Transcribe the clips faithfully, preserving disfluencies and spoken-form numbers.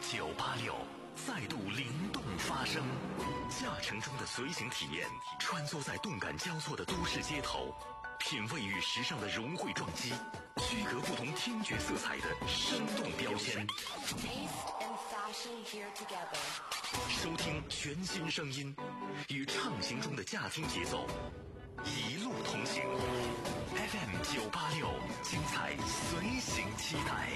九八六再度灵动发声，驾乘中的随行体验，穿梭在动感交错的都市街头，品味与时尚的融汇撞击，区隔不同听觉色彩的生动标签。收听全新声音，与畅行中的驾听节奏，一路同行。F M 九八六，精彩随行期待。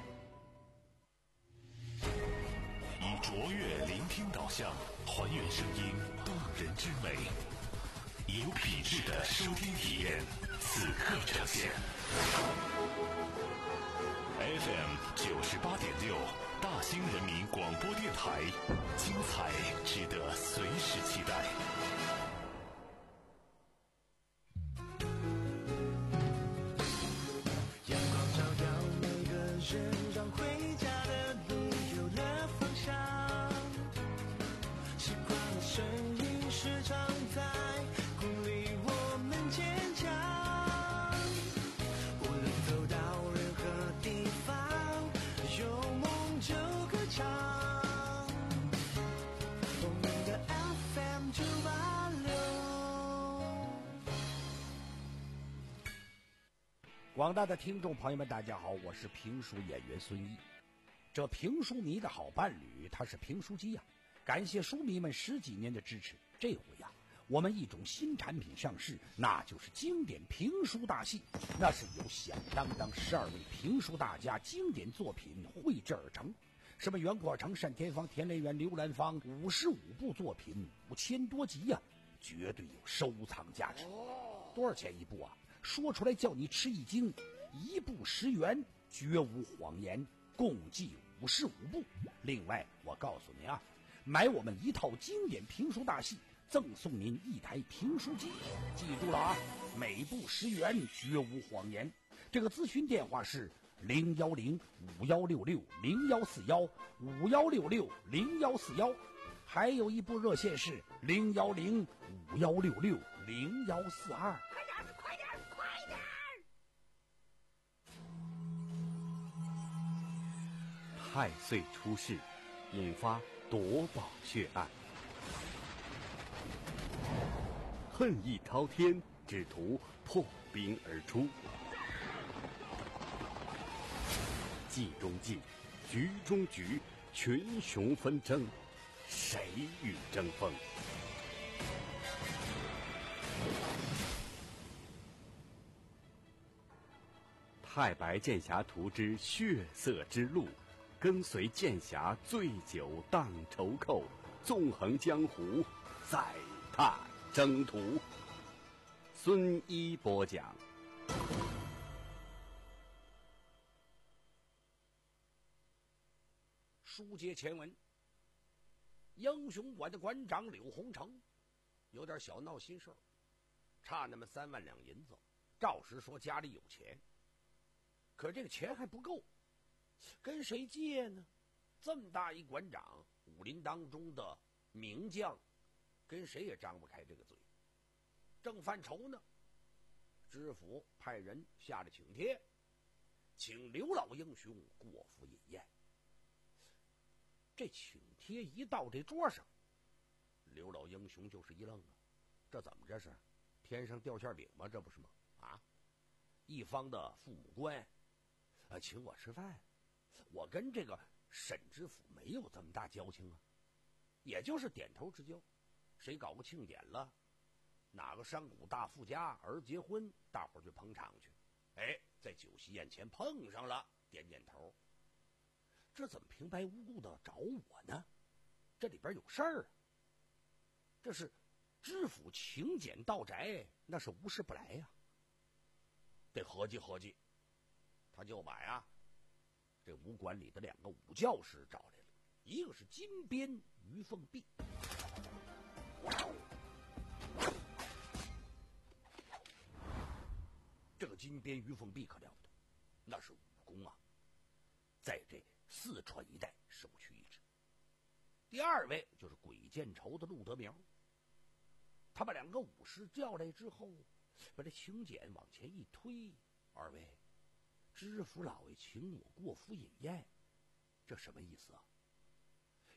以卓越聆听导向，还原声音动人之美，以有品质的收听体验，此刻呈现。F M 九十八点六，大兴人民广播电台，精彩值得随时期待。 阳光照耀每个人，让回家的路有了方向。习惯的声音时常在鼓励我们坚强。无论走到任何地方，有梦就歌唱。我们的 F M 九八六。 广大的听众朋友们大家好，我是评书演员孙一。这评书迷的好伴侣他是评书机呀、啊，感谢书迷们十几年的支持。这回呀、啊，我们一种新产品上市，那就是经典评书大戏。那是由响当当十二位评书大家经典作品绘制而成，什么袁阔成、单田芳、田雷元、刘兰芳，五十五部作品，五千多集呀、啊，绝对有收藏价值。多少钱一部啊？说出来叫你吃一惊，一部十元，绝无谎言，共计五十五部。另外我告诉您啊，买我们一套经典评书大戏，赠送您一台评书机。记住了啊，每部十元，绝无谎言。这个咨询电话是零幺零五幺六六零幺四幺五幺六六零幺四幺，还有一部热线是零幺零五幺六六零幺四二。 快点快点！ 太岁出世，引发夺宝血案，恨意滔天，只图破冰而出。计中计，局中局，群雄纷争，谁与争锋？太白剑侠图之血色之路，跟随剑侠醉酒荡愁寇，纵横江湖，再踏征途。孙一播讲。 书接前文，英雄馆的馆长柳洪成有点小闹心事儿，差那么三万两银子。赵实说家里有钱，可这个钱还不够，跟谁借呢？这么大一馆长，武林当中的名将，跟谁也张不开这个嘴。正犯愁呢，知府派人下了请帖，请刘老英雄过府饮宴。这请帖一到这桌上，刘老英雄就是一愣啊，这怎么这是天上掉馅饼吗？这不是吗？啊，一方的父母官啊，请我吃饭，我跟这个沈知府没有这么大交情啊，也就是点头之交。谁搞个庆典了，哪个商贾大富家儿结婚，大伙儿去捧场去，哎，在酒席宴前碰上了，点点头。这怎么平白无故的找我呢？这里边有事儿啊！这是知府请柬到宅，那是无事不来呀、啊，得合计合计。他就把呀这武馆里的两个武教师找来了，一个是金鞭于凤璧，这个金鞭于凤璧可了不得，那是武功啊，在这四川一带首屈一指。第二位就是鬼见愁的陆德苗，他把两个武师叫来之后，把这请柬往前一推，二位知府老爷请我过府饮宴，这什么意思啊？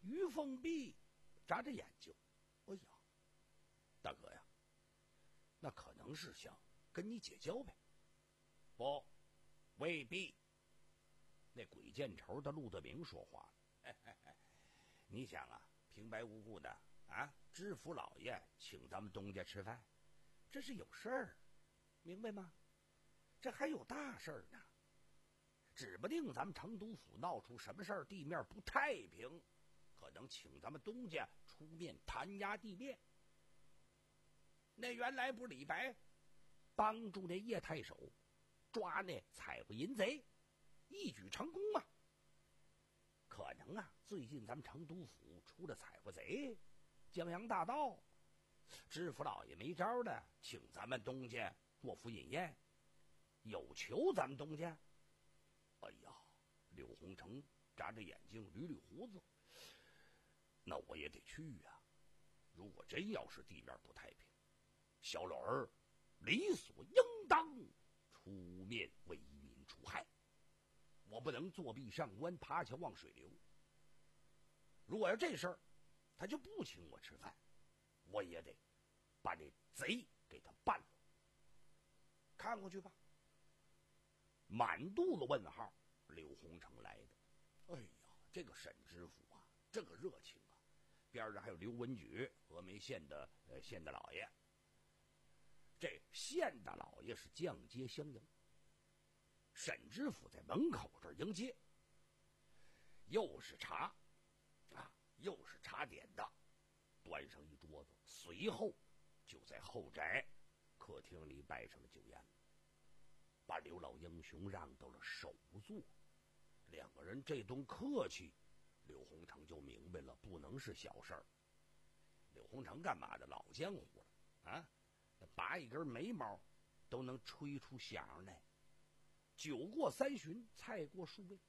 于凤碧眨着眼睛，哎呀，大哥呀，那可能是想跟你结交呗？不，未必。那鬼见愁的陆德明说话了，嘿嘿嘿，你想啊，平白无故的啊，知府老爷请咱们东家吃饭，这是有事儿，明白吗？这还有大事儿呢，指不定咱们成都府闹出什么事儿，地面不太平，可能请咱们东家出面弹压地面。那原来不是李白帮助那叶太守抓那采花淫贼，一举成功吗？可能啊，最近咱们成都府出了采花贼，江洋大盗，知府老爷没招的，请咱们东家过府饮宴，有求咱们东家。哎呀，柳红成眨着眼睛，捋捋胡子，那我也得去呀、啊。如果真要是地面不太平，小老儿理所应当出面为民除害，我不能作壁上观，爬桥望水流。如果要这事儿他就不请我吃饭，我也得把这贼给他办了。看过去吧。满肚子问号，柳红成来的。哎呀，这个沈知府啊，这个热情啊，边上还有刘文举，峨眉县的呃县大老爷。这县大老爷是降阶相迎，沈知府在门口这儿迎接，又是茶啊，又是茶点的，端上一桌子，随后就在后宅客厅里摆上了酒宴，把刘老英雄让到了首座。两个人这顿客气，柳红成就明白了，不能是小事儿。柳红成干嘛的？老江湖了啊，拔一根眉毛都能吹出响来。酒过三巡，菜过数味。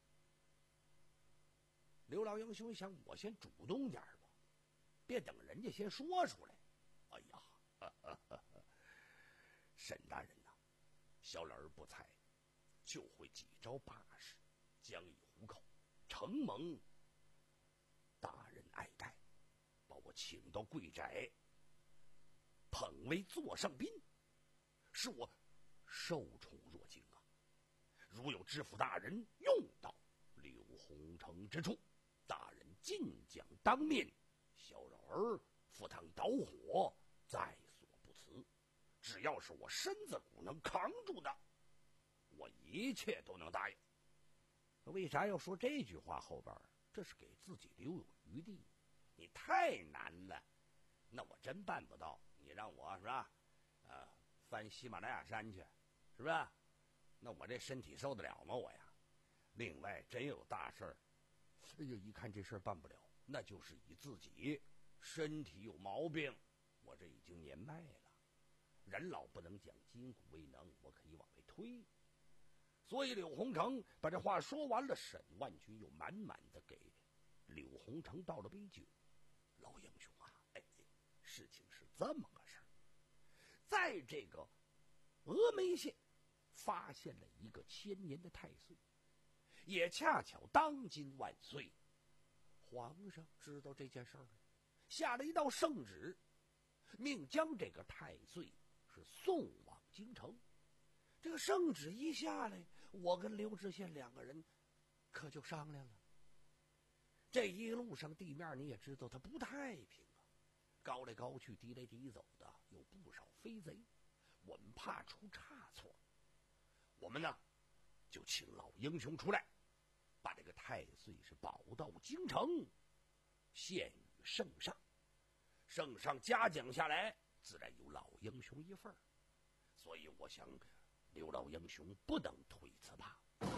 刘老英雄想，我先主动点吧，别等人家先说出来。哎呀，呵呵呵沈大人呐、啊，小老儿不才，就会几招把式，将以糊口，承蒙大人爱戴，把我请到贵宅，捧为座上宾，使我受宠若惊啊！如有知府大人用到柳红成之处，大人尽将当面，小老儿赴汤蹈火，在所不辞。只要是我身子骨能扛住的，我一切都能答应。为啥要说这句话后边？这是给自己留有余地。你太难了，那我真办不到。你让我是吧，呃，翻喜马拉雅山去，是吧？那我这身体受得了吗？我呀。另外，真有大事儿，哎呀，一看这事儿办不了，那就是以自己身体有毛病，我这已经年迈了，人老不能讲，筋骨未能，我可以往外推。所以柳红成把这话说完了，沈万军又满满的给柳红成倒了杯酒。老英雄啊，哎，事情是这么个事儿，在这个峨眉县发现了一个千年的太岁，也恰巧当今万岁。皇上知道这件事儿了，下了一道圣旨，命将这个太岁是送往京城。这个圣旨一下来，我跟刘知县两个人可就商量了。这一路上地面你也知道它不太平啊，高来高去，低来低走的，有不少飞贼，我们怕出差错，我们呢就请老英雄出来，把这个太岁是保到京城，献与圣上。圣上嘉奖下来，自然有老英雄一份儿。所以我想刘老英雄不能推辞吧。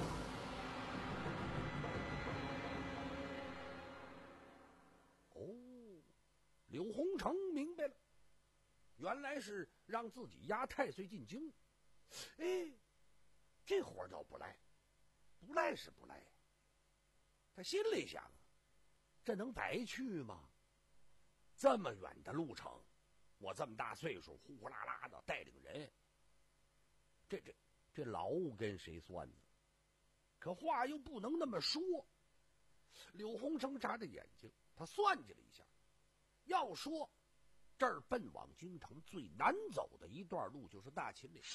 哦，柳红成明白了，原来是让自己押太岁进京。哎，这活倒不赖，不赖是不赖。他心里想，这能白去吗？这么远的路程，我这么大岁数，呼呼啦啦的带领人，这这这劳务跟谁算呢？可话又不能那么说。柳红成眨着眼睛， 他算计了一下，要说这儿奔往京城最难走的一段路就是大秦岭。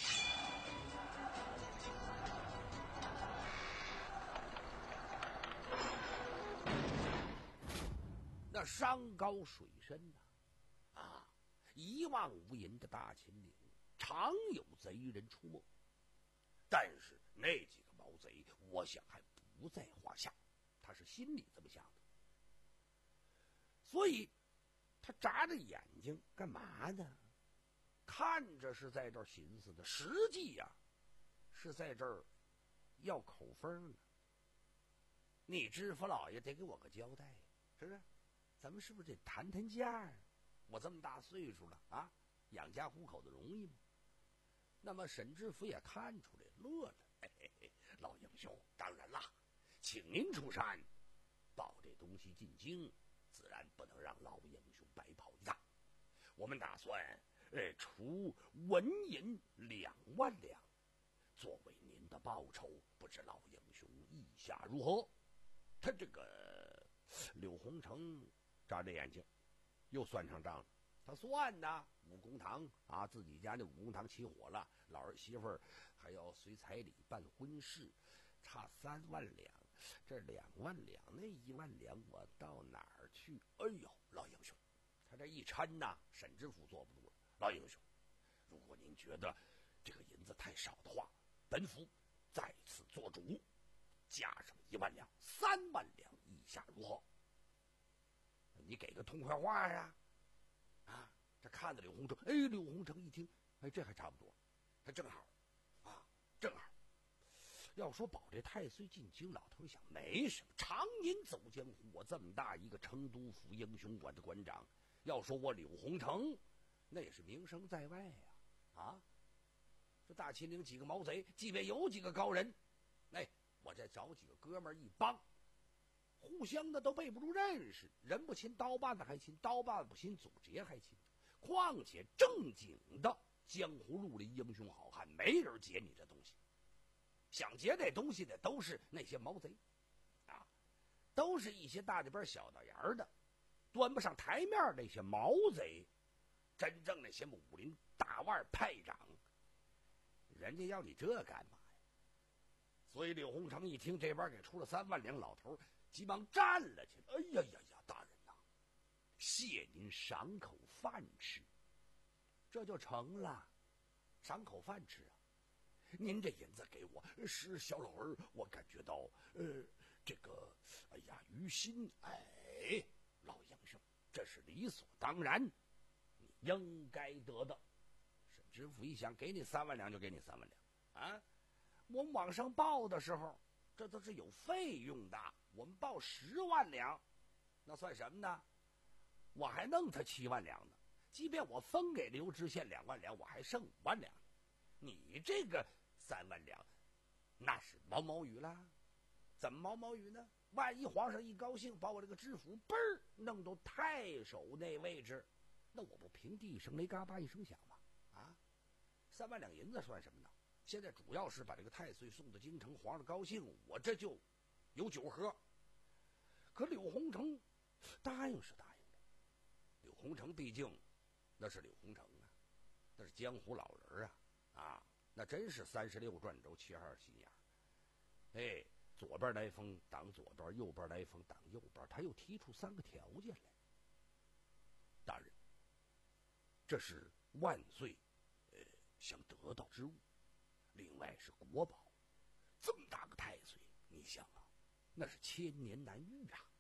那山高水深呐、啊，啊，一望无垠的大秦岭，常有贼人出没。但是那几个毛贼，我想还不在话下，他是心里这么想的。所以他眨着眼睛干嘛呢？看着是在这儿寻思的，实际呀、啊、是在这儿要口风呢。你知府老爷得给我个交代，是不是？咱们是不是得谈谈价？我这么大岁数了啊，养家糊口的容易吗？那么沈知府也看出来，乐了。嘿嘿嘿，老英雄，当然啦，请您出山，抱这东西进京，自然不能让老英雄白跑一趟。我们打算，呃，出纹银两万两，作为您的报酬，不知老英雄意下如何？他这个柳红成眨着眼睛，又算上账了。他算呐，五公堂啊，自己家那五公堂起火了，老儿媳妇儿还要随彩礼办婚事，差三万两，这两万两，那一万两我到哪儿去？哎呦，老英雄，他这一抻呐，沈知府坐不住了。老英雄，如果您觉得这个银子太少的话，本府再次做主，加上一万两，三万两以下如何？你给个痛快话呀！啊，这看着柳红成，哎，柳红成一听，哎，这还差不多，他正好，啊，正好。要说保这太岁进京，老头想没什么，常年走江湖，我这么大一个成都府英雄馆的馆长，要说我柳红成，那也是名声在外呀，啊，这大秦岭几个毛贼，即便有几个高人，哎，我再找几个哥们儿一帮。互相的都背不住认识，人不亲刀把子还亲，刀把子不亲祖节还亲。况且正经的江湖路里英雄好汉，没人劫你这东西。想劫这东西的都是那些毛贼，啊，都是一些大里边小的眼的，端不上台面那些毛贼。真正那些武林大腕派长，人家要你这干嘛呀？所以柳红成一听这边给出了三万两，老头急忙站了起来。哎呀呀呀，大人呐、啊，谢您赏口饭吃，这就成了，赏口饭吃啊！您这银子给我，是小老儿，我感觉到，呃，这个，哎呀，于心，哎，老英雄，这是理所当然，你应该得的。沈知府一想，给你三万两就给你三万两啊！我们往上报的时候，这都是有费用的。我们报十万两，那算什么呢？我还弄他七万两呢。即便我分给刘知县两万两，我还剩五万两。你这个三万两，那是毛毛雨啦。怎么毛毛雨呢？万一皇上一高兴，把我这个知府嘣儿弄到太守那位置，那我不平地一声雷，嘎巴一声响吗？啊，三万两银子算什么呢？现在主要是把这个太岁送到京城，皇上高兴，我这就有酒喝。可柳红成答应是答应了。柳红成毕竟那是柳红成啊，那是江湖老人啊，啊，那真是三十六转轴，七十二心眼。哎，左边来风挡左边，右边来风挡右边，他又提出三个条件来。大人，这是万岁，呃，想得到之物。另外是国宝，这么大个太岁，你想啊，那是千年难遇啊。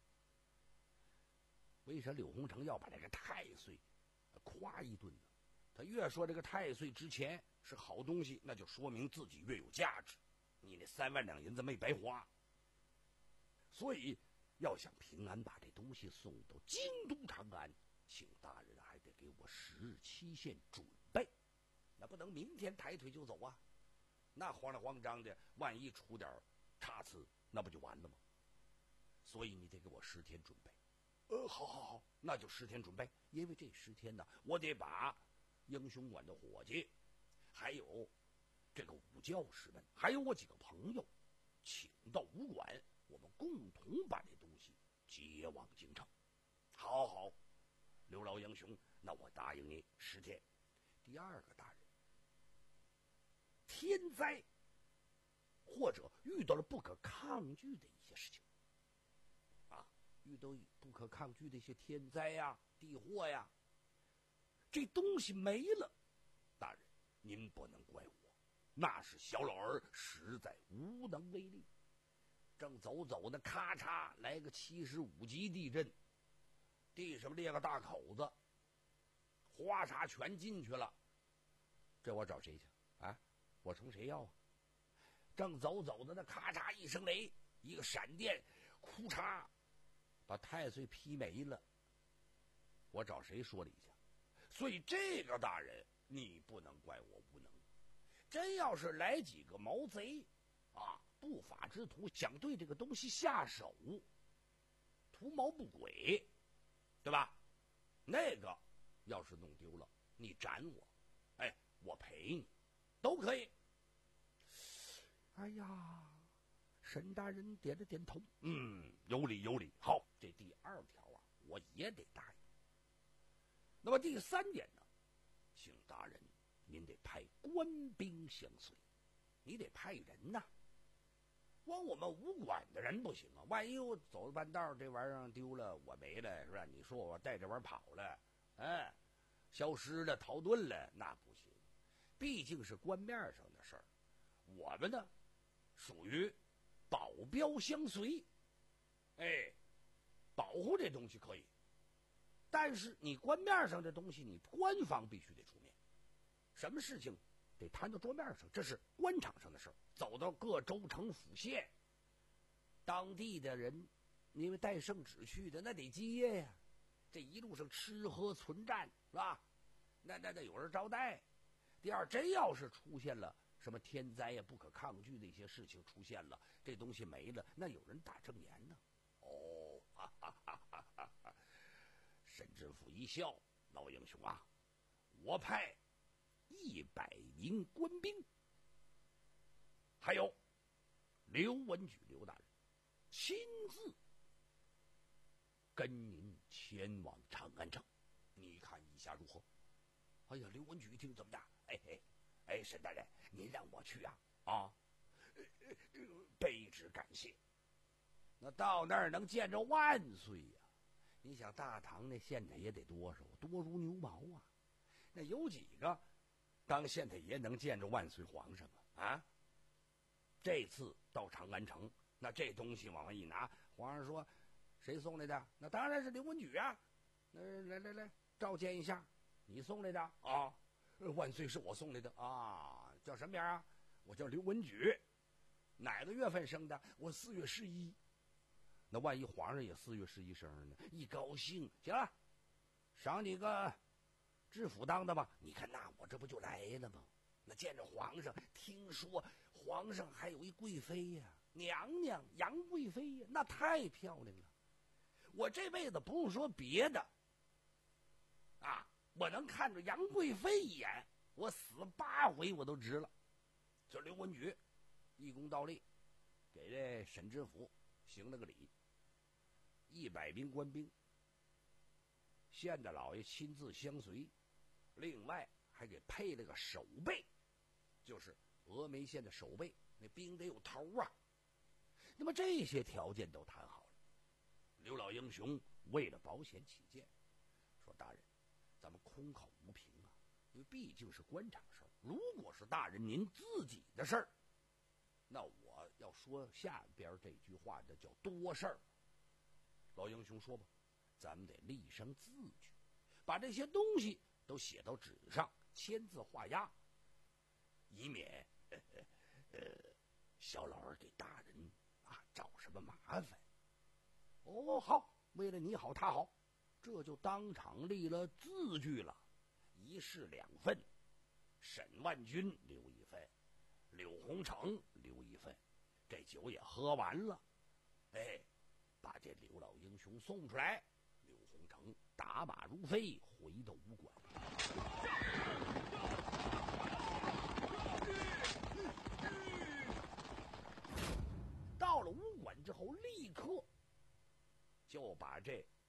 为啥柳红成要把这个太岁夸一顿呢？他越说这个太岁值钱是好东西，那就说明自己越有价值。你那三万两银子没白花，所以要想平安把这东西送到京都长安，请大人还得给我十日期限准备，那不能明天抬腿就走啊。那慌里慌张的，万一出点差错，那不就完了吗？所以你得给我十天准备。呃，好好好，那就十天准备。因为这十天呢，我得把英雄馆的伙计，还有这个武教士们，还有我几个朋友，请到武馆，我们共同把这东西接往京城。 好好，刘老英雄，那我答应你十天。第二个大人，天灾或者遇到了不可抗拒的一些事情啊，遇到不可抗拒的一些天灾呀、地祸呀，这东西没了，大人您不能怪我，那是小老儿实在无能为力。正走走的，咔嚓来个七十五级地震，地上裂个大口子，哗嚓全进去了。这我找谁去啊？我冲谁要啊？正走走的，那咔嚓一声雷，一个闪电，哭嚓，把太岁劈没了。我找谁说理去？所以这个大人，你不能怪我无能。真要是来几个毛贼啊，不法之徒想对这个东西下手，图谋不轨，对吧？那个要是弄丢了，你斩我，哎，我赔你，都可以。哎呀，沈大人点了点头，嗯，有理有理。好，这第二条啊，我也得答应。那么第三点呢，请大人您得派官兵相随，你得派人呐。光我们武馆的人不行啊，万一我走了半道这玩意儿丢了，我没了是吧？你说我带这玩意儿跑了，哎，消失了逃遁了，那不行，毕竟是官面上的事儿。我们呢属于保镖相随，哎，保护这东西可以，但是你官面上的东西你官方必须得出面，什么事情得摊到桌面上，这是官场上的事儿。走到各州城府县，当地的人因为带圣旨去的，那得接呀。这一路上吃喝存战是吧？那那那有人招待。第二，真要是出现了什么天灾呀、不可抗拒的一些事情出现了，这东西没了，那有人打正言呢。哦，哈哈哈哈哈哈！沈知府一笑，老英雄啊，我派一百名官兵，还有刘文举刘大人亲自跟您前往长安城，你看意下如何？哎呀，刘文举一听怎么的？哎哎哎，沈大人，您让我去啊？啊，呃呃、卑职感谢。那到那儿能见着万岁呀、啊？你想大唐那县太爷得多少？多如牛毛啊！那有几个当县太爷能见着万岁皇上啊？啊！这次到长安城，那这东西往外一拿，皇上说谁送来的？那当然是刘文举啊！那来来来，召见一下，你送来的啊？万岁，是我送来的啊！叫什么名啊？我叫刘文举，哪个月份生的？我四月十一。那万一皇上也四月十一生日呢？一高兴，行了，赏你个知府当的吧。你看，那我这不就来了吗？那见着皇上，听说皇上还有一贵妃呀、啊，娘娘杨贵妃呀、啊，那太漂亮了。我这辈子不用说别的啊，我能看着杨贵妃一眼，我死八回我都值了。这刘文举一躬倒立，给这沈知府行了个礼。一百名官兵，县的老爷亲自相随，另外还给配了个守备，就是峨眉县的守备，那兵得有头啊。那么这些条件都谈好了，刘老英雄为了保险起见，说大人，咱们空口无凭啊，因为毕竟是官场事儿。如果是大人您自己的事儿，那我要说下边这句话，那叫多事儿。老英雄说吧，咱们得立上字据，把这些东西都写到纸上，签字画押，以免呃呃小老儿给大人啊找什么麻烦。哦，好，为了你好他好，这就当场立了字据了，一式两份，沈万军留一份，柳洪成留一份。这酒也喝完了，哎，把这刘老英雄送出来。刘洪成打马如飞，回到武馆。到了武馆之后，立刻就把这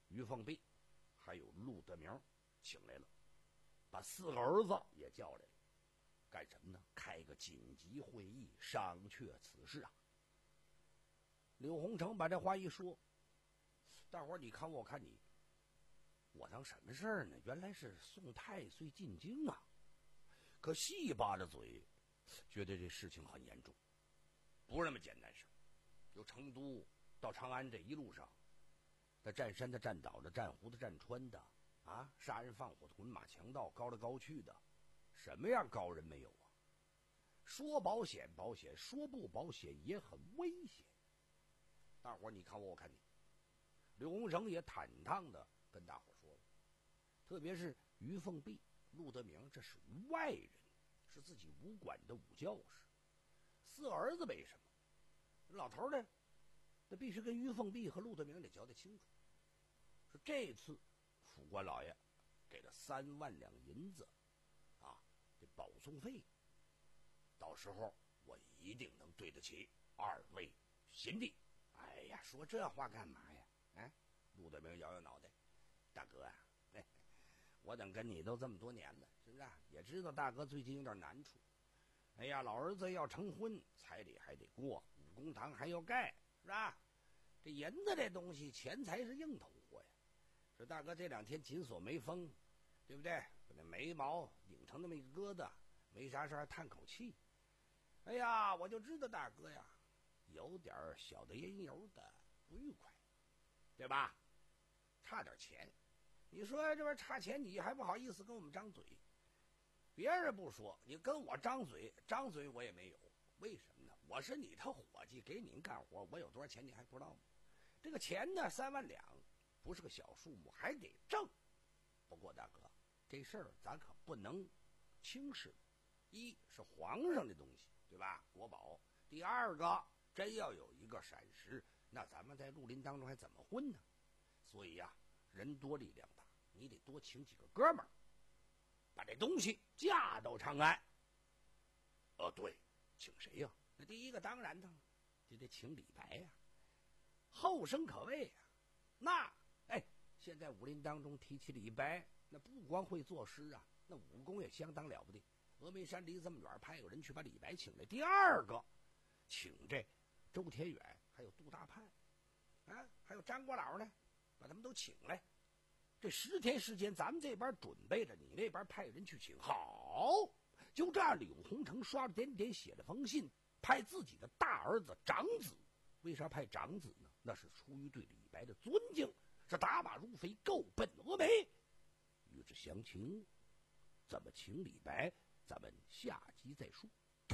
于凤碧还有陆德明请来了，把四个儿子也叫来了，干什么呢？开个紧急会议，商榷此事啊。柳洪成把这话一说，大伙儿你看我看你，我当什么事儿呢？原来是送太岁进京啊！可细扒着嘴，觉得这事情很严重，不是那么简单事。由成都到长安这一路上，那占山的、占岛的、占湖的、占川的，啊，杀人放火的、滚马强盗、高来高去的，什么样高人没有啊？说保险保险，说不保险也很危险。大伙儿你看我，我看你。刘洪成也坦荡的跟大伙儿说了，特别是于凤碧、陆德明，这属于外人，是自己武馆的武教士。四儿子没什么，老头呢，那必须跟于凤碧和陆德明得交代清楚。说这次府官老爷给了三万两银子，啊，这保送费，到时候我一定能对得起二位贤弟。哎呀，说这话干嘛呀？哎，陆德明摇摇脑袋，大哥啊，哎，我等跟你都这么多年了，是不是、啊？也知道大哥最近有点难处。哎呀，老儿子要成婚，彩礼还得过，武功堂还要盖，是吧？这银子这东西，钱财是硬头货呀。说大哥这两天紧锁眉峰，对不对？把那眉毛拧成那么一个疙瘩，没啥事还叹口气。哎呀，我就知道大哥呀，有点小的因由的不愉快，对吧？差点钱，你说这边差钱，你还不好意思跟我们张嘴。别人不说，你跟我张嘴，张嘴我也没有。为什么呢？我是你的伙计，给您干活，我有多少钱你还不知道吗？这个钱呢，三万两，不是个小数目，还得挣。不过大哥，这事儿咱可不能轻视。一是皇上的东西，对吧？国宝。第二个，真要有一个闪失，那咱们在绿林当中还怎么混呢？所以呀、啊，人多力量大，你得多请几个哥们儿，把这东西架到长安。哦，对，请谁呀、啊？那第一个当然呢，就得请李白呀、啊，后生可畏呀、啊。那哎，现在武林当中提起李白，那不光会作诗啊，那武功也相当了不得。峨眉山离这么远，派有人去把李白请来。第二个，请这周天远，还有杜大盼，啊，还有张国老呢，把他们都请来。这十天时间，咱们这边准备着，你那边派人去请。好，就这样，柳洪成刷着点点写了封信，派自己的大儿子长子。为啥派长子呢？那是出于对李白的尊敬，是打马如飞，够奔峨眉。与之详情，怎么请李白，咱们下集再说。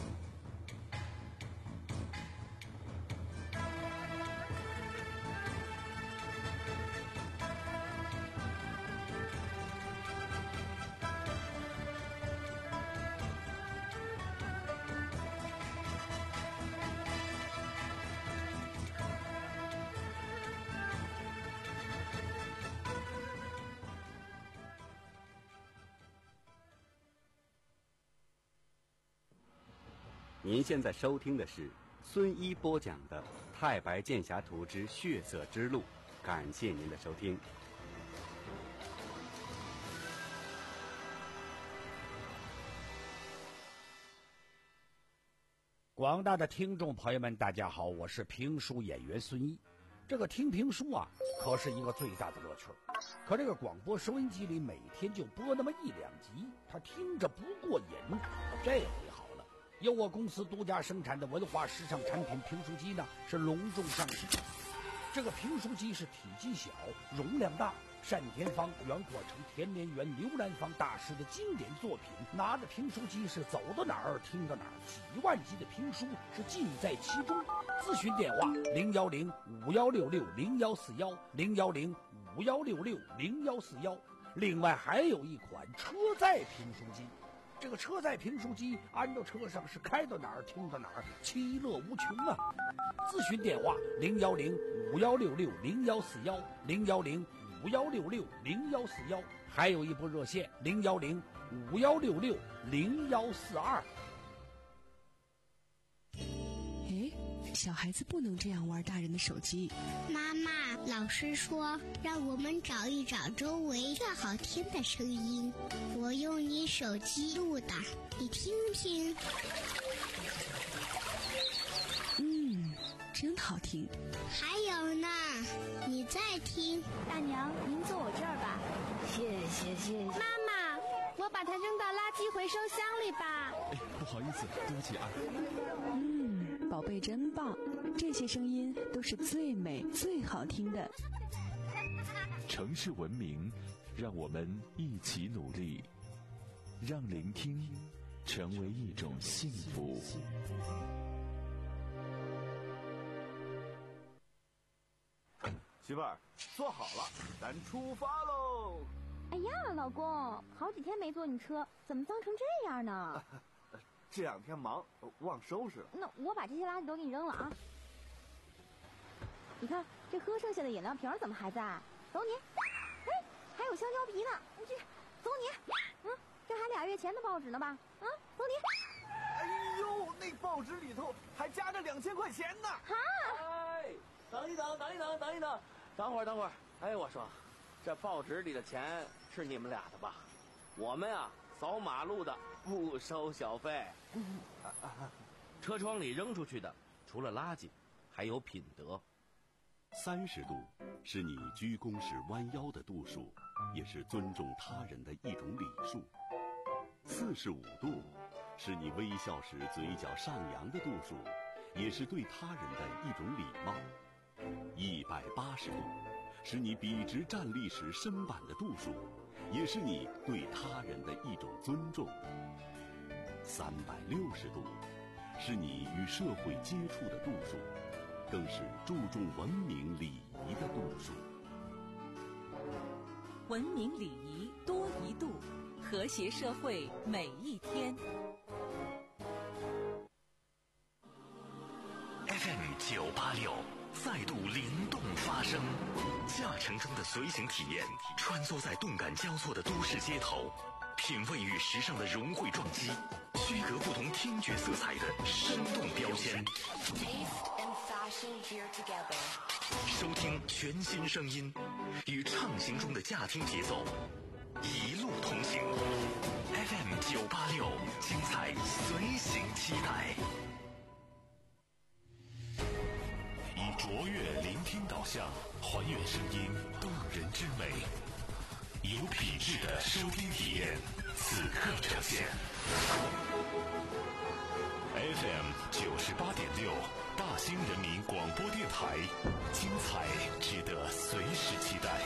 您现在收听的是孙一播讲的《太白剑侠图之血色之路》，感谢您的收听。 广大的听众朋友们，大家好，我是评书演员孙一。这个听评书啊，可是一个最大的乐趣。可这个广播收音机里每天就播那么一两集，他听着不过瘾。这回好了，由我公司独家生产的文化时尚产品评书机呢，是隆重上市。这个评书机是体积小，容量大，单田芳、袁阔成、田连元、刘兰芳大师的经典作品。拿着评书机是走到哪儿听到哪儿，几万集的评书是尽在其中。咨询电话零幺零五幺六六零幺四幺零幺零五幺六六零幺四幺。另外还有一款车载评书机。这个车载评书机安到车上是开到哪儿听到哪儿，其乐无穷啊！咨询电话零幺零五幺六六零幺四幺零幺零五幺六六零幺四幺，还有一部热线零幺零五幺六六零幺四二。 诶， 小孩子不能这样玩大人的手机。 妈妈，老师说让我们找一找周围最好听的声音，我用你手机录的，你听听。 嗯，真好听。 还有呢，你再听。 大娘，您坐我这儿吧。 谢谢谢谢。 妈妈，我把它扔到垃圾回收箱里吧。 哎，不好意思，对不起啊。 嗯，宝贝真棒，这些声音都是最美最好听的。 城市文明，让我们一起努力，让聆听成为一种幸福。 媳妇儿，坐好了，咱出发喽！ 哎呀，老公，好几天没坐你车，怎么脏成这样呢？ 这两天忙，忘收拾了。 那我把这些垃圾都给你扔了啊！你看这喝剩下的饮料瓶怎么还在？走你！哎，还有香蕉皮呢，你这走你！嗯，这还俩月前的报纸呢吧？啊，走你！ 哎呦，那报纸里头还夹着两千块钱呢！ 哈！ 哎，等一等，等一等，等一等，等会儿，等会儿。哎，我说，这报纸里的钱是你们俩的吧？我们啊，扫马路的不收小费。 车窗里扔出去的，除了垃圾，还有品德。 三十度是你鞠躬时弯腰的度数，也是尊重他人的一种礼数。四十五度是你微笑时嘴角上扬的度数，也是对他人的一种礼貌。一百八十度是你笔直站立时身板的度数，也是你对他人的一种尊重。三百六十度是你与社会接触的度数，更是注重文明礼仪的度数。 文明礼仪多一度，和谐社会每一天。 F M 九八六再度灵动发声，驾乘中的随行体验，穿梭在动感交错的都市街头，品味与时尚的融汇撞击，区隔不同听觉色彩的生动标签。收听全新声音，与畅行中的驾听节奏，一路同行。F M 九八六，精彩随行期待。以卓越聆听导向，还原声音动人之美，有品质的收听体验，此刻呈现。F M 九十八点六，大兴人民广播电台，精彩值得随时期待。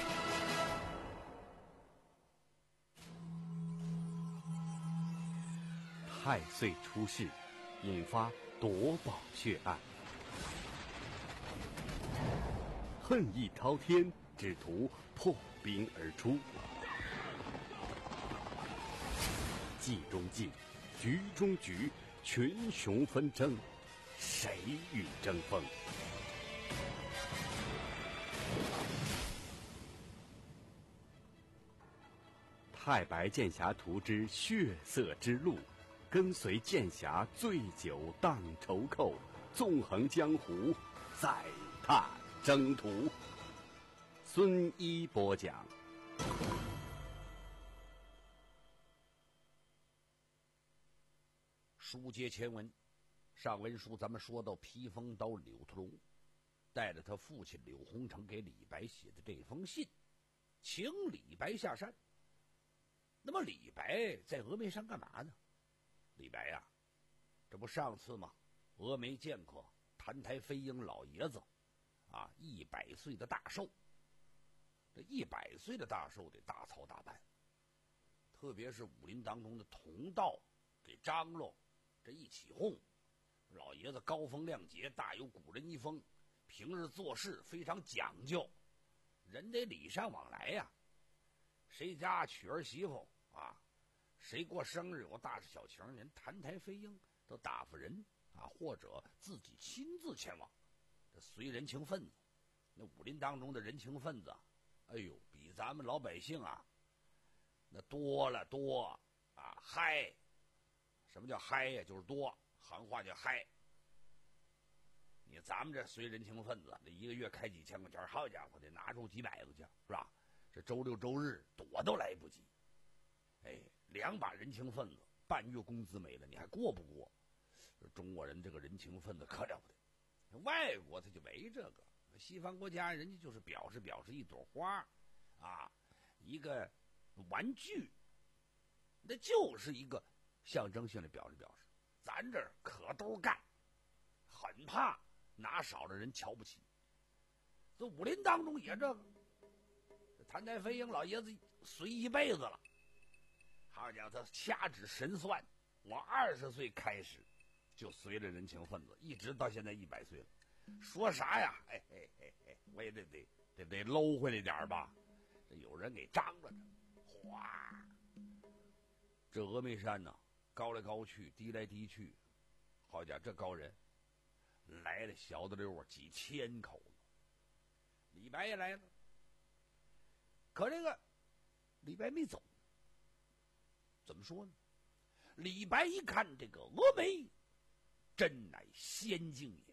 太岁出世，引发夺宝血案。恨意滔天，只图破冰而出。计中计，局中局，群雄纷争，谁与争锋？太白剑侠图之血色之路，跟随剑侠醉酒荡愁寇，纵横江湖，再探征途。孙一播讲。 书接前文，上文书咱们说到披风刀柳屠龙带着他父亲柳洪成给李白写的这封信，请李白下山。那么李白在峨眉山干嘛呢？李白呀、啊，这不上次吗？峨眉剑客澹台飞鹰老爷子啊，一百岁的大寿。这一百岁的大寿得大操大办，特别是武林当中的同道给张罗，这一起哄。老爷子高风亮节，大有古人一风，平日做事非常讲究，人得礼尚往来呀、啊。谁家娶儿媳妇啊，谁过生日有大小情人，澹台飞鹰都打发人啊，或者自己亲自前往，这随人情分子。那武林当中的人情分子，哎呦，比咱们老百姓啊那多了多啊，嗨！什么叫嗨呀？就是多，行话叫嗨。 你咱们这随人情分子，这一个月开几千块钱，好家伙得拿出几百个去，是吧？这周六周日躲都来不及。哎，两把人情分子，半月工资没了，你还过不过？中国人这个人情分子可了不得，外国他就没这个，西方国家人家就是表示表示一朵花，啊，一个玩具，那就是一个象征性的表示表示。咱这儿可都干，很怕拿少的人瞧不起。这武林当中也这个，谭台飞鹰老爷子随一辈子了，好家伙，他掐指神算，我二十岁开始就随着人情分子，一直到现在一百岁了。说啥呀？哎哎哎哎，我也得得得得搂回来点吧。这有人给张罗着，哗！这峨眉山呢、啊，高来高去，低来低去，好家伙，这高人来了，小的溜啊，几千口子。李白也来了，可这个李白没走。怎么说呢？李白一看这个峨眉，真乃仙境也。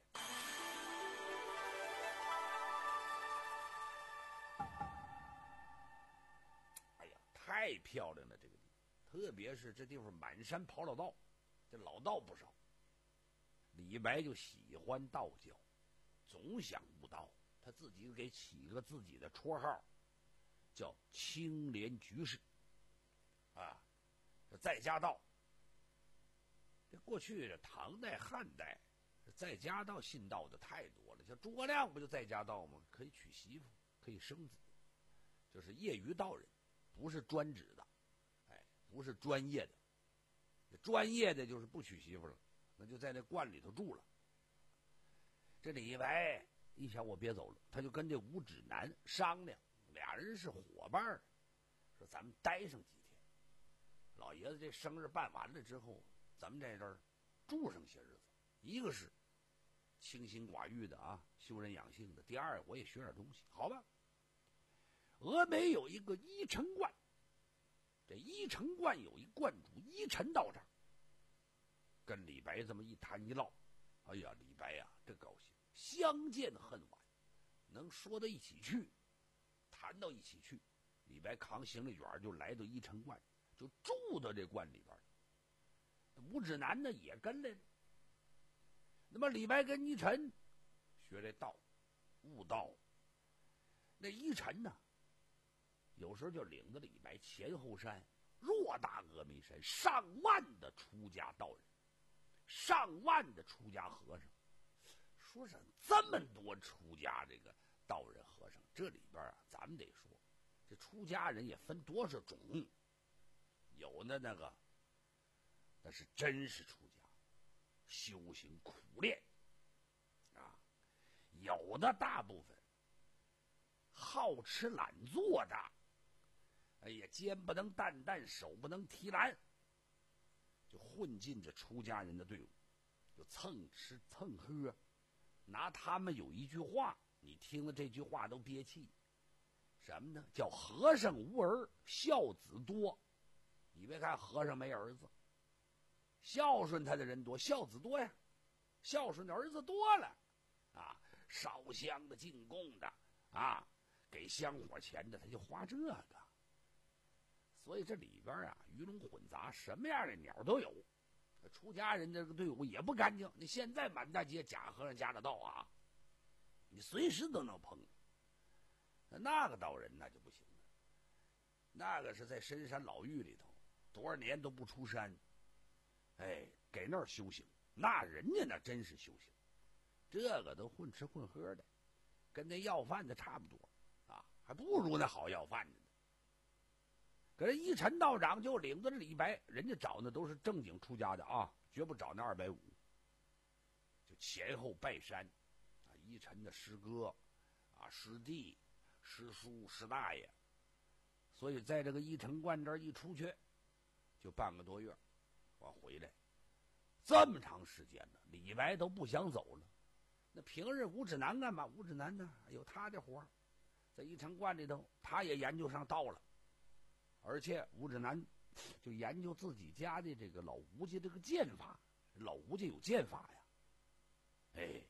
哎呀，太漂亮了这个地方，特别是这地方满山跑老道，这老道不少。李白就喜欢道教，总想悟道，他自己给起个自己的绰号，叫青莲居士，啊。在家道，这过去这唐代、汉代，在家道信道的太多了。像诸葛亮不就在家道吗？可以娶媳妇，可以生子，就是业余道人，不是专职的，哎，不是专业的。专业的就是不娶媳妇了，那就在那观里头住了。这李白一想，我别走了，他就跟这吴指南商量，俩人是伙伴，说咱们待上几天。老爷子这生日办完了之后，咱们在这儿住上些日子。一个是清心寡欲的啊，修人养性的；第二，我也学点东西，好吧？峨眉有一个依尘观，这依尘观有一观主依尘道长，跟李白这么一谈一唠，哎呀，李白呀、啊，真高兴，相见恨晚，能说到一起去，谈到一起去。李白扛行李卷就来到依尘观。就住到这观里边，吴指南呢也跟来了。那么李白跟依尘学这道，悟道。那依尘呢，有时候就领着李白前后山，偌大峨眉山，上万的出家道人，上万的出家和尚。说上这么多出家这个道人和尚，这里边啊，咱们得说，这出家人也分多少种。有的那个，那是真是出家，修行苦练，啊，有的大部分好吃懒做的，哎呀，肩不能担担，手不能提篮，就混进这出家人的队伍，就蹭吃蹭喝。拿他们有一句话，你听了这句话都憋气，什么呢？叫和尚无儿，孝子多。你别看和尚没儿子，孝顺他的人多，孝子多呀，孝顺的儿子多了，啊，烧香的、进贡的，啊，给香火钱的，他就花这个。所以这里边啊，鱼龙混杂，什么样的鸟都有。出家人这个队伍也不干净，你现在满大街假和尚、假的道啊，你随时都能碰。那个道人那就不行了，那个是在深山老峪里头。多少年都不出山，哎，给那儿修行，那人家那真是修行，这个都混吃混喝的，跟那要饭的差不多啊，还不如那好要饭的呢。可是依尘道长就领着李白，人家找那都是正经出家的啊，绝不找那二百五，就前后拜山啊，依尘的师哥啊、师弟、师叔、师大爷，所以在这个依尘观这儿一出去。就半个多月，我回来，这么长时间了，李白都不想走了。那平日吴指南干嘛？吴指南呢有他的活，在依尘观里头，他也研究上道了，而且吴指南就研究自己家的这个老吴家这个剑法，老吴家有剑法呀。哎，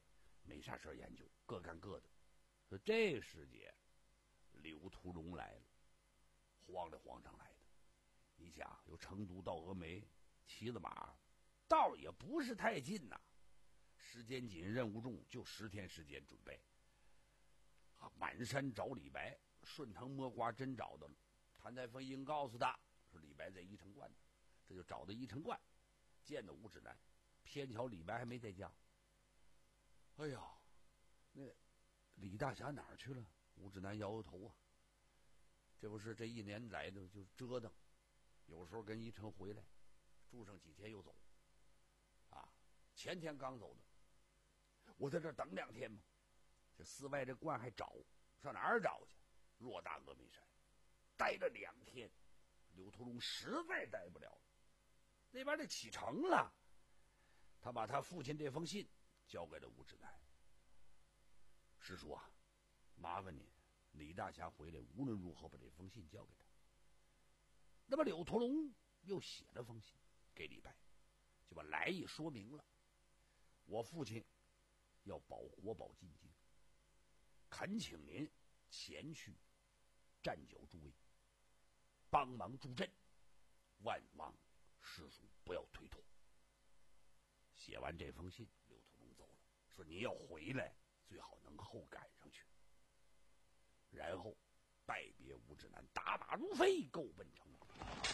没啥事研究，各干各的。说这时节，柳屠龙来了，慌里慌张来的。你想，由成都到峨眉，骑了马，道也不是太近呐、啊，时间紧，任务重，就十天时间准备。啊，满山找李白，顺藤摸瓜真找到了。谭台风应告诉他说李白在宜城观，这就找到宜城观，见到吴指南，偏巧李白还没在家。哎呀，那李大侠哪儿去了？吴指南摇摇头啊，这不是这一年来的就折腾，有时候跟宜城回来，住上几天又走。啊，前天刚走的，我在这儿等两天嘛。这寺外这观还找，上哪儿找去？偌大峨眉山，待了两天，柳屠龙实在待不了了。那边得启程了，他把他父亲这封信交给了吴指南。师叔啊，麻烦你，李大侠回来无论如何把这封信交给他。那么柳屠龙又写了封信给李白，就把来意说明了。我父亲要保国宝进京，恳请您前去站脚助威，帮忙助阵，万望师叔不要推脱。写完这封信，柳屠龙走了，说你要回来最好能后赶上去。然后拜别吴指南，打马如飞，够奔城门。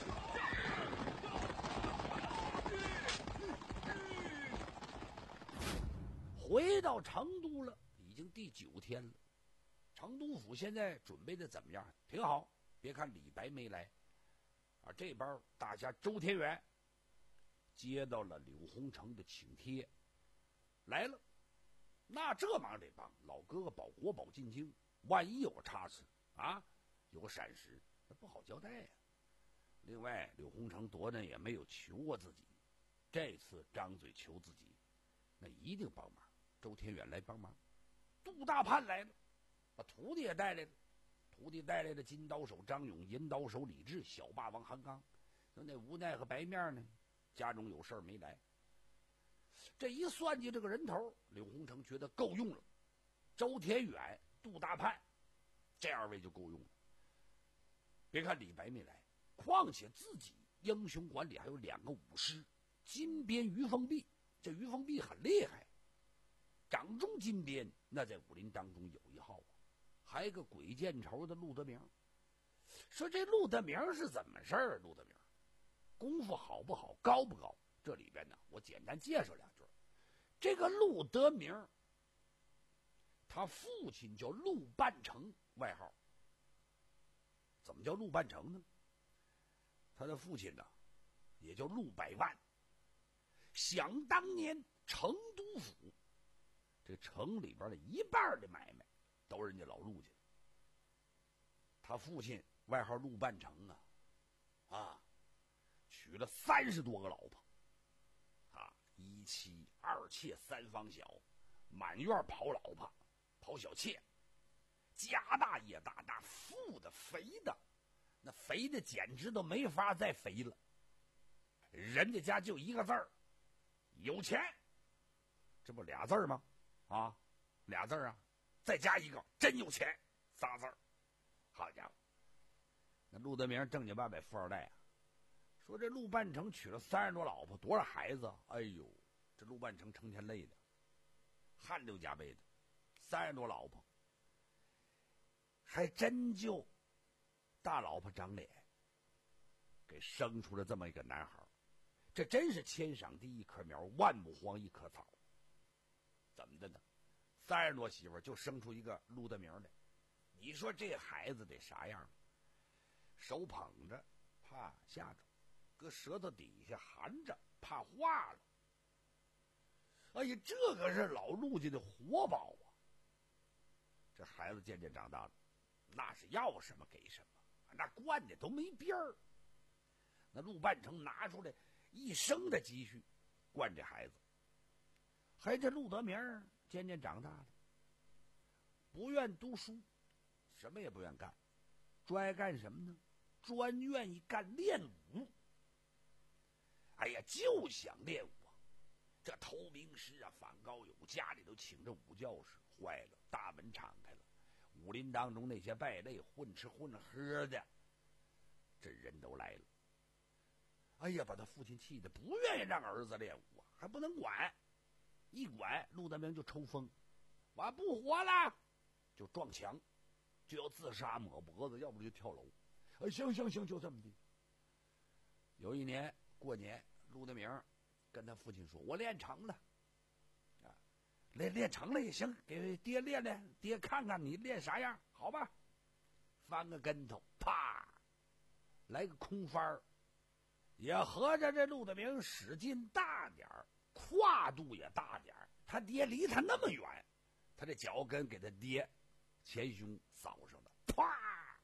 回到成都了，已经第九天了。成都府现在准备的怎么样？挺好。别看李白没来，啊，这边大侠周天远接到了柳洪成的请帖，来了。那这忙得帮，老哥哥保国宝进京，万一有个差池啊，有个闪失，那不好交代呀、啊。另外，柳洪成多呢也没有求过自己，这次张嘴求自己，那一定帮忙。周天远来帮忙，杜大叛来了，把徒弟也带来了。徒弟带来了金刀手张勇、银刀手李治、小霸王韩刚。那无奈和白面呢，家中有事没来。这一算计这个人头，柳洪成觉得够用了。周天远、杜大叛这二位就够用了。别看李白没来，况且自己英雄馆里还有两个武师，金鞭于凤璧。这于凤璧很厉害，掌中金鞭，那在武林当中有一号啊。还有个鬼见愁的陆德明。说这陆德明是怎么事儿？陆德明功夫好不好，高不高？这里边呢，我简单介绍两句。这个陆德明，他父亲叫陆半成，外号。怎么叫陆半成呢？他的父亲呢，也叫陆百万。想当年成都府，这城里边的一半的买卖都是人家老陆家的。他父亲外号陆半成啊，啊，娶了三十多个老婆，啊，一妻二妾三房小，满院跑老婆，跑小妾，家大业大，那富的肥的，那肥的简直都没法再肥了。人家家就一个字儿，有钱，这不俩字儿吗？啊，俩字儿啊，再加一个真有钱，仨字儿。好家伙，那陆德明正经八百富二代啊。说这陆半成娶了三十多老婆，多少孩子？哎呦，这陆半成成天累的，汗流浃背的，三十多老婆，还真就大老婆长脸，给生出了这么一个男孩。这真是千赏第一棵苗，万亩荒一棵草。怎么的呢？三十多媳妇就生出一个陆德明来。你说这孩子得啥样？手捧着怕吓着，搁舌头底下含着怕化了。哎呀，这个是老陆家的活宝啊！这孩子渐渐长大了，那是要什么给什么，那惯的都没边儿。那陆半成拿出来一生的积蓄惯这孩子，还这陆德明渐渐长大了，不愿读书，什么也不愿干，专爱干什么呢？专愿意干练武。哎呀，就想练武啊！ 这头名师啊，范高友家里头请着武教士，坏了，大门敞开了，武林当中那些败类混吃混喝的，这人都来了。哎呀，把他父亲气得不愿意让儿子练武啊，还不能管，一管陆德明就抽风，我不活了，就撞墙，就要自杀抹脖子，要不就跳楼。哎，行行行，就这么地。有一年过年，陆德明跟他父亲说：“我练成了，啊，练练成了也行，给爹练练，爹看看你练啥样，好吧？”翻个跟头，啪，来个空翻儿。也合着这陆德明使劲大点儿，跨度也大点儿，他爹离他那么远，他这脚跟给他爹前胸扫上了，啪！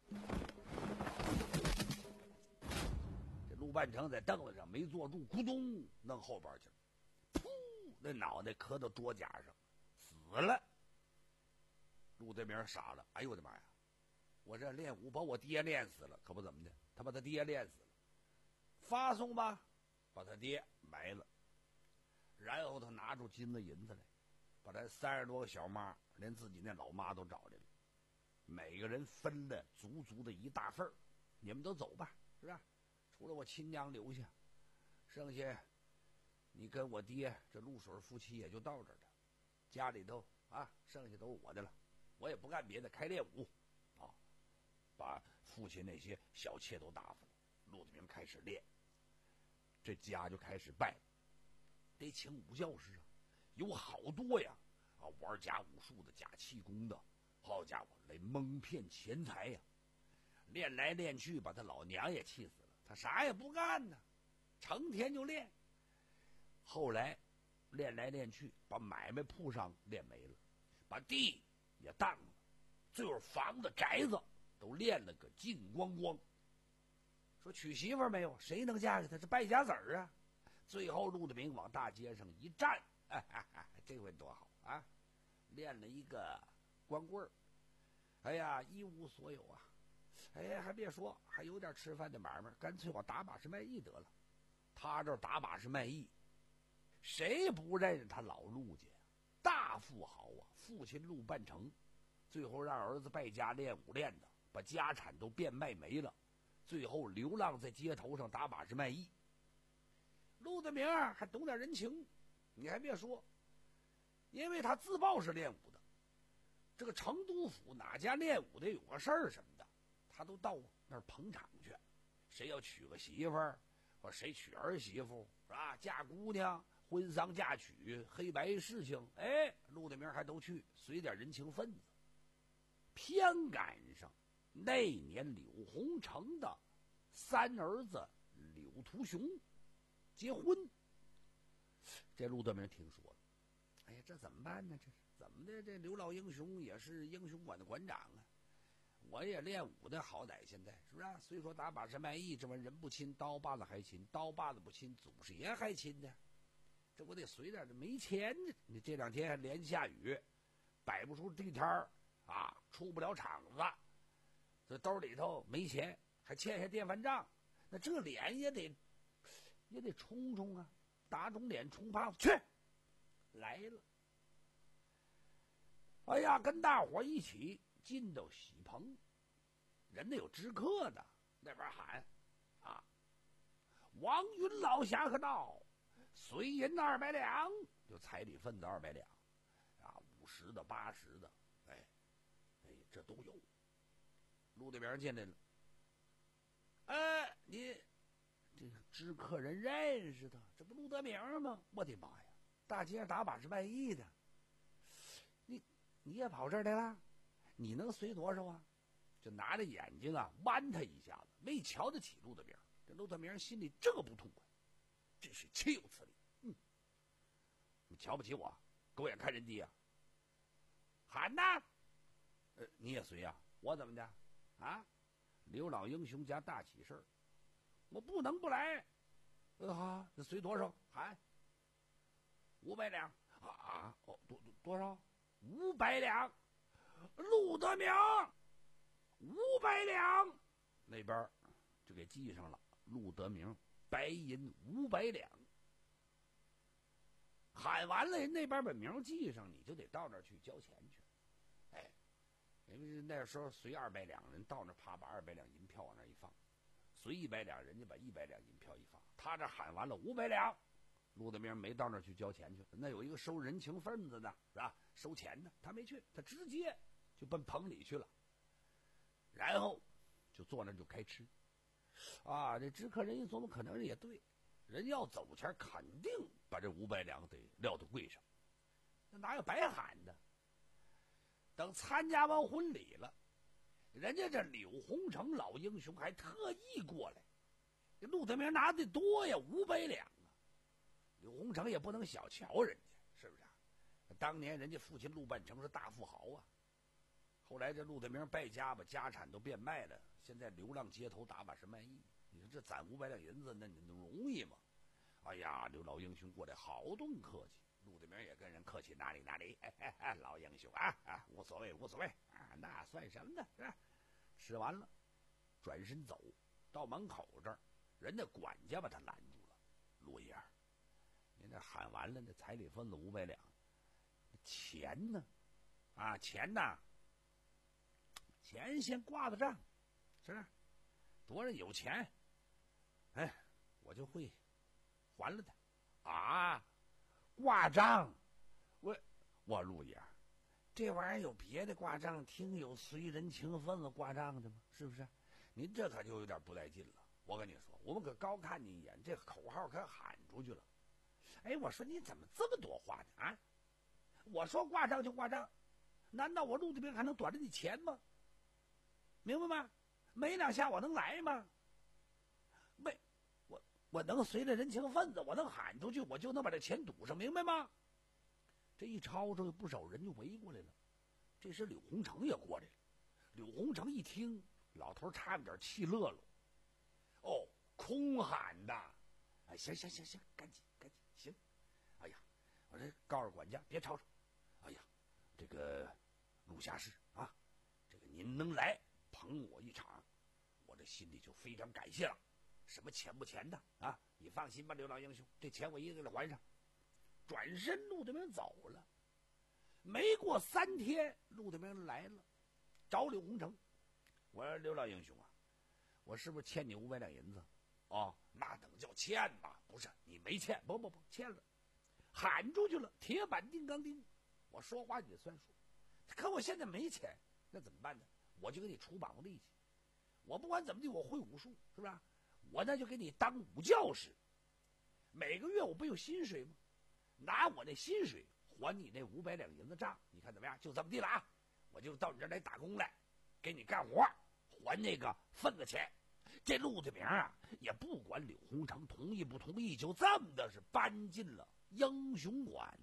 这陆半成在凳子上没坐住，咕咚弄后边去了，噗，那脑袋磕到桌架上，死了。陆德明傻了，哎呦我的妈呀！我这练武把我爹练死了，可不怎么的，他把他爹练死了。发送吧，把他爹埋了，然后他拿出金子银子来，把他三十多个小妈，连自己那老妈都找来了，每个人分了足足的一大份儿，你们都走吧，是吧？除了我亲娘留下，剩下你跟我爹这陆水夫妻也就到这儿了，家里头啊，剩下都是我的了，我也不干别的，开练武啊，把父亲那些小妾都打发了。陆德明开始练，这家就开始败，得请武教师啊，有好多呀，啊，玩假武术的、假气功的，好家伙，来蒙骗钱财呀！练来练去，把他老娘也气死了，他啥也不干呢，成天就练。后来练来练去，把买卖铺上练没了，把地也当了，最后房子宅子都练了个净光光。说娶媳妇没有？谁能嫁给他？这败家子儿啊！最后陆德明往大街上一站，哎哎哎，这回多好啊！练了一个光棍儿，哎呀，一无所有啊！哎呀，还别说，还有点吃饭的买卖，干脆我打把式卖艺得了。他这打把式卖艺，谁不认识他老陆家？大富豪啊！父亲陆半成，最后让儿子败家练武练的，把家产都变卖没了。最后流浪在街头上打把式卖艺。陆德明还懂点人情，你还别说，因为他自曝是练武的，这个成都府哪家练武的有个事儿什么的，他都到那儿捧场去。谁要娶个媳妇儿，或谁娶儿媳妇是吧？嫁姑娘、婚丧嫁娶、黑白事情，哎，陆德明还都去随点人情分子。偏赶上那年柳洪成的三儿子柳图雄结婚，这陆德明听说了，哎呀，这怎么办呢？这是怎么的？这刘老英雄也是英雄馆的馆长啊，我也练武的，好歹现在是不是、啊？虽说打把式卖艺，这玩意人不亲，刀把子还亲；刀把子不亲，祖师爷还亲呢。这我得随点，这没钱呢。你这两天还连下雨，摆不出地摊儿啊，出不了场子。这兜里头没钱，还欠下电饭账，那这脸也得也得冲冲啊，打肿脸充胖子去来了。哎呀，跟大伙一起进到喜棚，人家有知客的，那边喊啊，王云老侠客到，随银二百两，就彩礼份子二百两啊，五十的、八十的，哎哎，这都有。陆德明进来了，哎，你这个知客人认识他，这不陆德明吗？我的妈呀，大街上打把式卖艺的，你你也跑这儿来了？你能随多少啊？就拿着眼睛啊弯他一下子，没瞧得起陆德明。这陆德明心里这个不痛快，真是岂有此理！嗯，你瞧不起我，狗眼看人低啊！喊呐，呃，你也随呀、啊？我怎么的？啊，刘老英雄家大喜事儿，我不能不来。呃好，这随多少？喊五百两啊！哦，多多多少？五百两。陆德明，五百两。那边就给记上了，陆德明白银五百两。 喊完了，人那边把名记上，你就得到那儿去交钱去。哎，因为那时候随二百两，人到那啪把二百两银票往那一放，随一百两，人家把一百两银票一放，他这喊完了五百两，陆德明没到那儿去交钱去，那有一个收人情分子的，是吧？收钱的，他没去，他直接就奔棚里去了，然后就坐那就开吃。啊，这知客人一琢磨，可能也对，人要走前肯定把这五百两得撂到柜上，那哪有白喊的？等参加完婚礼了，人家这柳洪成老英雄还特意过来，这陆德明拿的多呀，五百两啊！柳洪成也不能小瞧人家，是不是啊？当年人家父亲陆半成是大富豪啊，后来这陆德明败家，把家产都变卖了，现在流浪街头打把式卖艺。你说这攒五百两银子，那你能容易吗？哎呀，刘老英雄过来好顿客气，陆德明也跟人客气，哪里哪里，哎哎哎，老英雄啊啊，无所谓无所谓啊，那算什么呢？是吧？吃完了，转身走到门口这儿，人家管家把他拦住了。陆爷，您这喊完了，那彩礼分子五百两，钱呢？啊，钱呐，钱先挂到账，是不是？多人有钱，哎，我就会还了他啊！挂账，我我陆爷，这玩意儿有别的挂账，听有随人情分子挂账的吗？是不是？您这可就有点不带劲了。我跟你说，我们可高看你一眼，这口号可喊出去了。哎，我说你怎么这么多话呢？啊，我说挂账就挂账，难道我陆德明还能短着你钱吗？明白吗？没两下我能来吗？没，我我能随着人情分子，我能喊出去，我就能把这钱堵上，明白吗？这一吵吵，有不少人就围过来了。这时柳洪成也过来了。柳洪成一听，老头差点气乐了。哦，空喊的。哎，行行行行，赶紧赶紧，行。哎呀，我这告诉管家别吵吵。哎呀，这个陆下士啊，这个您能来捧我一场，我这心里就非常感谢了。什么钱不钱的啊？你放心吧，刘老英雄，这钱我一个给他还上。转身，陆德明走了。没过三天，陆德明来了，找柳洪成。我说刘老英雄啊，我是不是欠你五百两银子？哦，那等叫欠吗？不是，你没欠，不不不，欠了，喊出去了，铁板钉钢钉。我说话你得算数，可我现在没钱，那怎么办呢？我就给你出把力气。我不管怎么地，我会武术，是不是？我那就给你当武教师，每个月我不有薪水吗？拿我那薪水还你那五百两银子账，你看怎么样？就这么地了啊！我就到你这儿来打工来，给你干活，还那个份子钱。这陆德明啊，也不管柳洪成同意不同意，就这么的是搬进了英雄馆。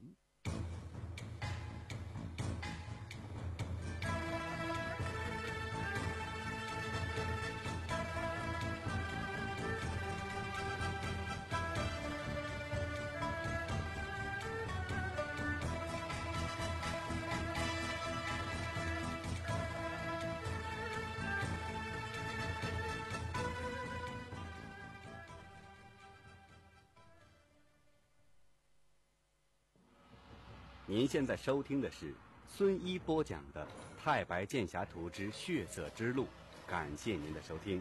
您现在收听的是孙一播讲的《太白剑侠图之血色之路》，感谢您的收听。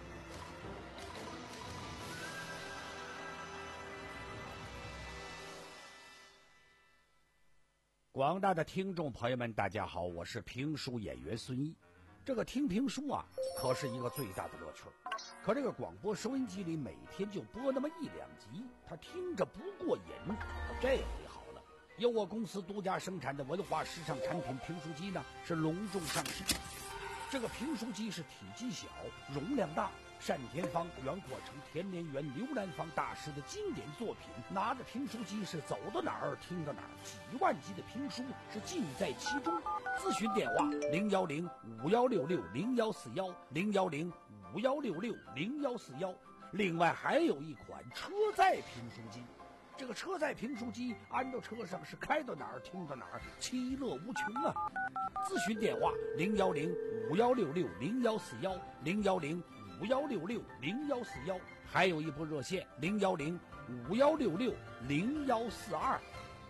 广大的听众朋友们，大家好，我是评书演员孙一。这个听评书啊，可是一个最大的乐趣。可这个广播收音机里每天就播那么一两集，他听着不过瘾。这回好了，由我公司独家生产的文化时尚产品评书机呢，是隆重上市。这个评书机是体积小，容量大，单田芳、袁阔成、田连元、刘兰芳大师的经典作品，拿着评书机是走到哪儿听到哪儿，几万集的评书是尽在其中。咨询电话零幺零五幺六六零幺四幺零幺零五幺六六零幺四幺。另外还有一款车载评书机，这个车载评书机安到车上是开到哪儿听到哪儿，其乐无穷啊！咨询电话零幺零五幺六六零幺四幺零幺零五幺六六零幺四幺，还有一部热线零幺零五幺六六零幺四二。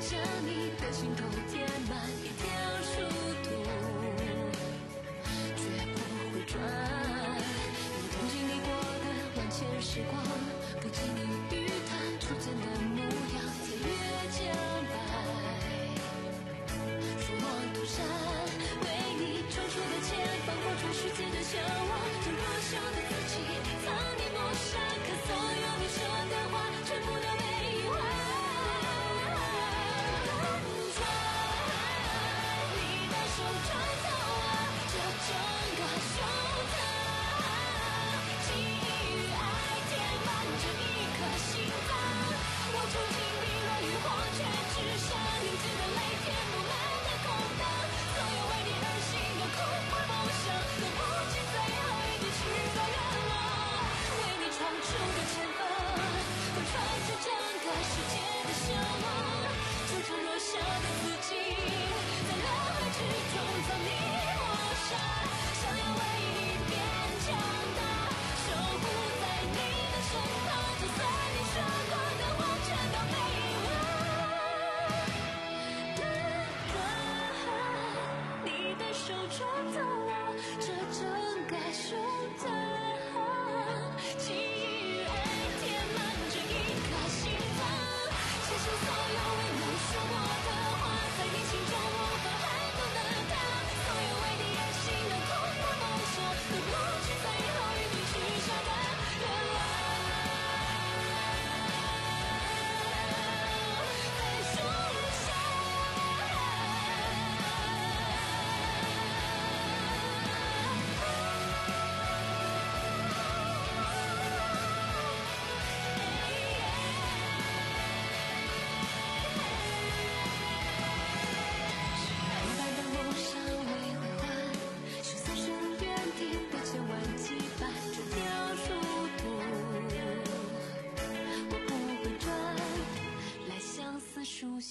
将你的心头填满一条殊途，绝不会转。你曾经历过的万千时光，不经意与他初见的模样，岁月将白，如梦涂山，为你抽出的钱，放过全世界的向往，这弱小的自己，藏匿抹杀，可所有你说的话，全部都被遗忘。转，你的手穿透了这整个胸膛，记忆与爱填满这一颗心脏，我触进冰冷与火，却只剩凝滞的泪，填不满的空荡，所有为你而行的苦或梦想，都不及最后一句誓的愿望，为你闯出的前方，贯穿这整个世界的向往，就这弱小的自己，在轮回之中将你抹杀，想要为你变强大，守护在你的身旁，就算你说过的话全都被遗忘。你的手抓走了这整个胸膛，记忆与爱填满这一颗心脏，写下所有为你说过的话，在你心中无法撼动的他，所有为你而行的痛或梦想，都不及最后一句许下的愿望。在树下，平凡的梦想未归还，是三生约定的千万羁绊，这条殊途，我不会转，来相思树下。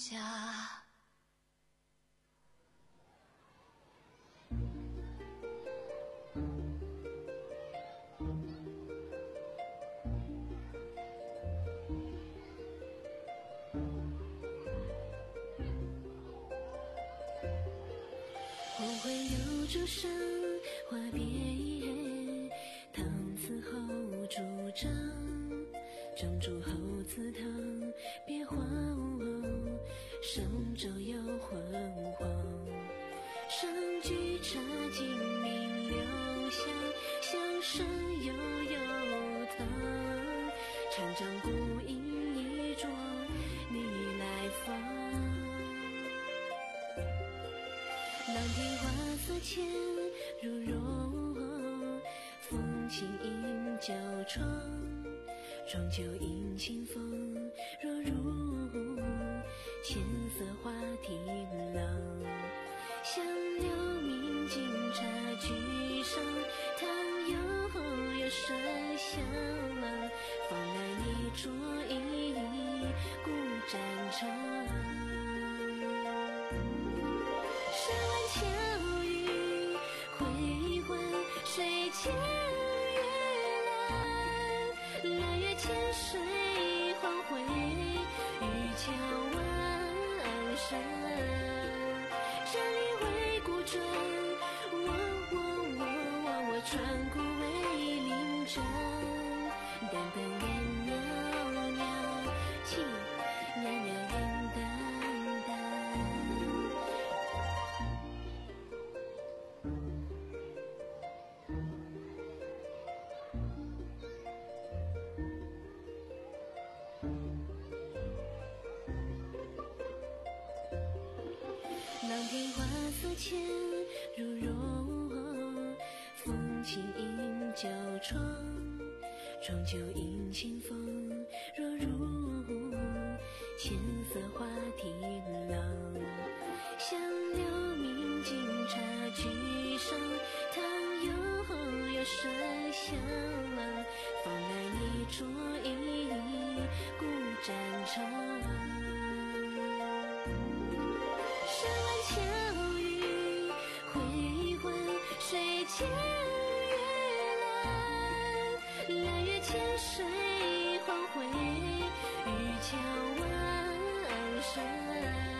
我会留住生花别遗恨，唐词后主张，正主后祠堂别慌，上周又昏黄，上句茶尽明留香，香声悠悠淌，长江孤影一桌你来访，浪蝶花色浅如绒，风轻迎旧窗，窗旧迎清风若如浅色花亭廊，香留明镜茶具上，唐悠悠深香，放来你桌椅古战场，山湾秋雨回魂，水间月蓝，蓝月浅水黄回，渔樵晚山，这里为孤舟，我我我我我穿古为临阵，淡淡烟袅袅，情袅袅烟淡淡。浪蝶花色浅如绒，风轻迎旧窗，窗旧迎清风若如浅色花亭廊，香留明镜茶具上，唐悠悠深香，放来你桌椅古战场，山湾秋雨回魂，水间月蓝，蓝月浅水黄回，渔樵晚山。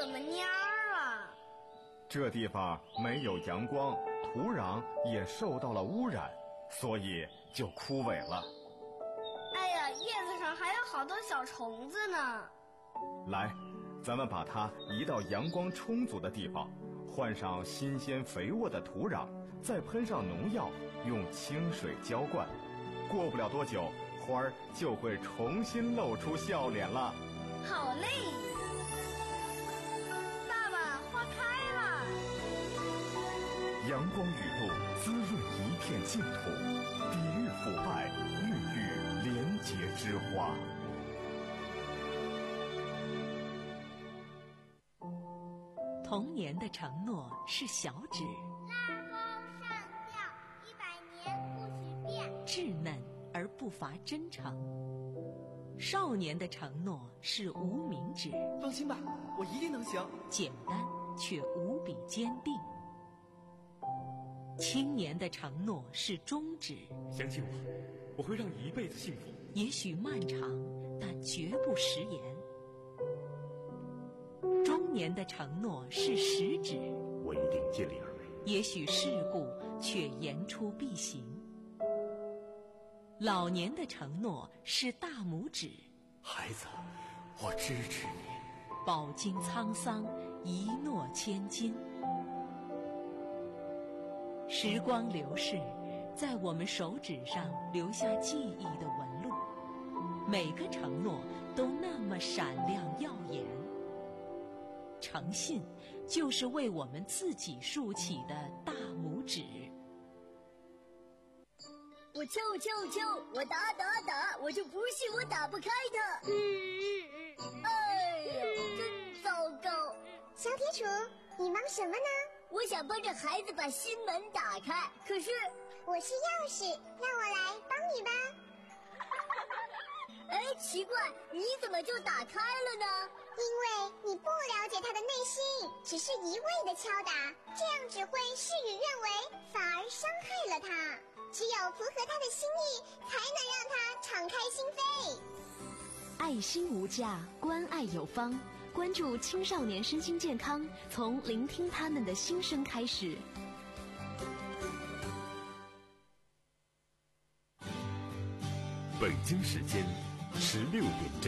怎么蔫儿了？ 这地方没有阳光，土壤也受到了污染，所以就枯萎了。 哎呀，叶子上还有好多小虫子呢。 来，咱们把它移到阳光充足的地方，换上新鲜肥沃的土壤，再喷上农药，用清水浇灌。过不了多久，花儿就会重新露出笑脸了。 好嘞！爸爸，花开了。 阳光雨露滋润一片净土，抵御腐败，孕育廉洁之花。 童年的承诺是小指， 拉钩上吊，一百年不许变。 稚嫩而不乏真诚。少年的承诺是无名指， 放心吧，我一定能行。 简单却无比坚定。青年的承诺是中指， 相信我，我会让你一辈子幸福。 也许漫长，但绝不食言。中年的承诺是食指， 我一定尽力而为。 也许世故，却言出必行。老年的承诺是大拇指， 孩子，我支持你。 饱经沧桑，一诺千金。时光流逝，在我们手指上留下记忆的纹路，每个承诺都那么闪亮耀眼。诚信就是为我们自己竖起的大拇指。 我敲敲敲，我打打打，我就不信我打不开它。嗯，哎呀，真糟糕！ 小铁杵，你忙什么呢？ 我想帮着孩子把心门打开，可是我是钥匙，让我来帮你吧。 哎，奇怪，你怎么就打开了呢？ 因为你不了解他的内心，只是一味的敲打，这样只会事与愿违，反而伤害了他。只有符合他的心意，才能让他敞开心扉。 爱心无价，关爱有方。关注青少年身心健康，从聆听他们的心声开始。 北京时间十六点整。